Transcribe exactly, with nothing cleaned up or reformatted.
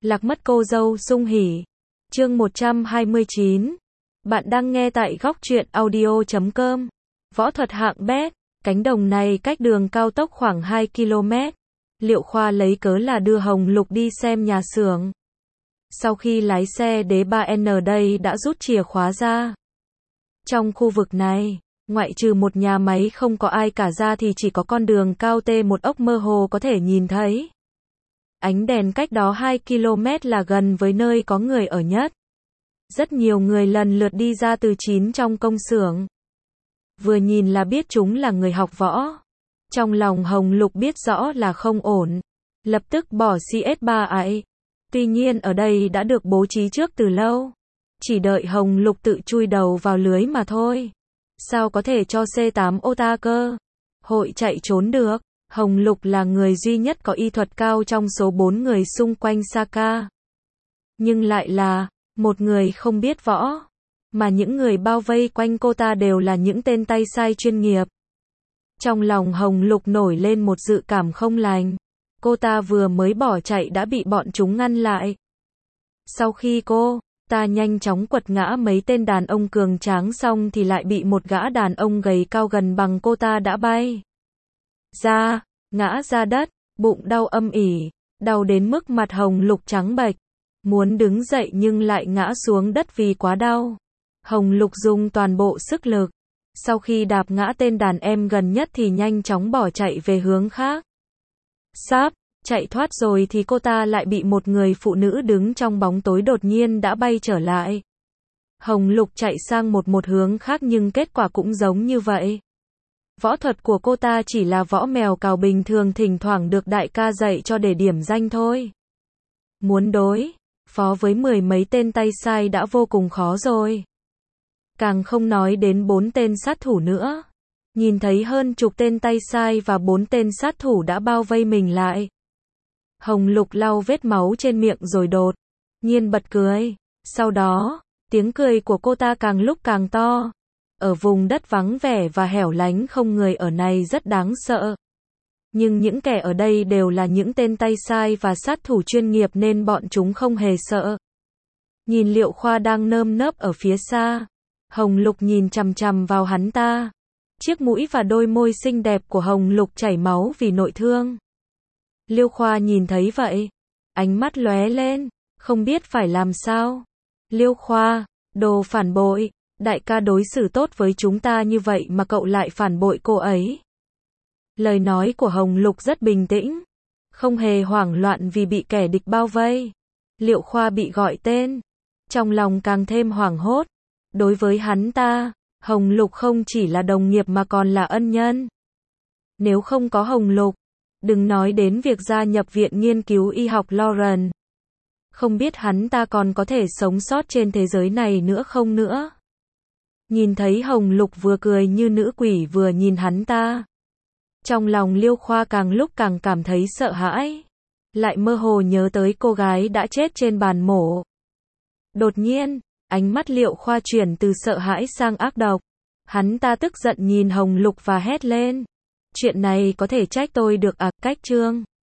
Lạc mất cô dâu sung hỉ. Chương một trăm hai mươi chín. Bạn đang nghe tại góc truyện audio chấm com. Võ thuật hạng bét. Cánh đồng này cách đường cao tốc khoảng hai ki lô mét. Liệu Khoa lấy cớ là đưa Hồng Lục đi xem nhà xưởng. Sau khi lái xe đến ba N đây đã rút chìa khóa ra. Trong khu vực này, ngoại trừ một nhà máy không có ai cả ra thì chỉ có con đường cao T một ốc mơ hồ có thể nhìn thấy. Ánh đèn cách đó hai ki lô mét là gần với nơi có người ở nhất. Rất nhiều người lần lượt đi ra từ chín trong công xưởng. Vừa nhìn là biết chúng là người học võ. Trong lòng Hồng Lục biết rõ là không ổn. Lập tức bỏ C S ba ấy. Tuy nhiên ở đây đã được bố trí trước từ lâu. Chỉ đợi Hồng Lục tự chui đầu vào lưới mà thôi. Sao có thể cho C tám ô ta cơ? Hội chạy trốn được. Hồng Lục là người duy nhất có y thuật cao trong số bốn người xung quanh Saka. Nhưng lại là một người không biết võ. Mà những người bao vây quanh cô ta đều là những tên tay sai chuyên nghiệp. Trong lòng Hồng Lục nổi lên một dự cảm không lành. Cô ta vừa mới bỏ chạy đã bị bọn chúng ngăn lại. Sau khi cô ta nhanh chóng quật ngã mấy tên đàn ông cường tráng xong thì lại bị một gã đàn ông gầy cao gần bằng cô ta đã bay ra, ngã ra đất, bụng đau âm ỉ, đau đến mức mặt Hồng Lục trắng bệch, muốn đứng dậy nhưng lại ngã xuống đất vì quá đau. Hồng Lục dùng toàn bộ sức lực, sau khi đạp ngã tên đàn em gần nhất thì nhanh chóng bỏ chạy về hướng khác. Sắp chạy thoát rồi thì cô ta lại bị một người phụ nữ đứng trong bóng tối đột nhiên đã bay trở lại. Hồng Lục chạy sang một một hướng khác nhưng kết quả cũng giống như vậy. Võ thuật của cô ta chỉ là võ mèo cào bình thường, thỉnh thoảng được đại ca dạy cho để điểm danh thôi. Muốn đối phó với mười mấy tên tay sai đã vô cùng khó rồi. Càng không nói đến bốn tên sát thủ nữa. Nhìn thấy hơn chục tên tay sai và bốn tên sát thủ đã bao vây mình lại. Hồng Lục lau vết máu trên miệng rồi đột nhiên bật cười. Sau đó, tiếng cười của cô ta càng lúc càng to. Ở vùng đất vắng vẻ và hẻo lánh không người ở này rất đáng sợ. Nhưng những kẻ ở đây đều là những tên tay sai và sát thủ chuyên nghiệp nên bọn chúng không hề sợ. Nhìn Liệu Khoa đang nơm nớp ở phía xa. Hồng Lục nhìn chằm chằm vào hắn ta. Chiếc mũi và đôi môi xinh đẹp của Hồng Lục chảy máu vì nội thương. Liêu Khoa nhìn thấy vậy, ánh mắt lóe lên, không biết phải làm sao. Liêu Khoa, đồ phản bội, đại ca đối xử tốt với chúng ta như vậy mà cậu lại phản bội cô ấy. Lời nói của Hồng Lục rất bình tĩnh, không hề hoảng loạn vì bị kẻ địch bao vây. Liệu Khoa bị gọi tên, trong lòng càng thêm hoảng hốt. Đối với hắn ta, Hồng Lục không chỉ là đồng nghiệp mà còn là ân nhân. Nếu không có Hồng Lục, đừng nói đến việc gia nhập viện nghiên cứu y học Lauren. Không biết hắn ta còn có thể sống sót trên thế giới này nữa không nữa. Nhìn thấy Hồng Lục vừa cười như nữ quỷ vừa nhìn hắn ta. Trong lòng Liêu Khoa càng lúc càng cảm thấy sợ hãi. Lại mơ hồ nhớ tới cô gái đã chết trên bàn mổ. Đột nhiên, ánh mắt Liệu Khoa chuyển từ sợ hãi sang ác độc. Hắn ta tức giận nhìn Hồng Lục và hét lên. Chuyện này có thể trách tôi được à, cách Trương.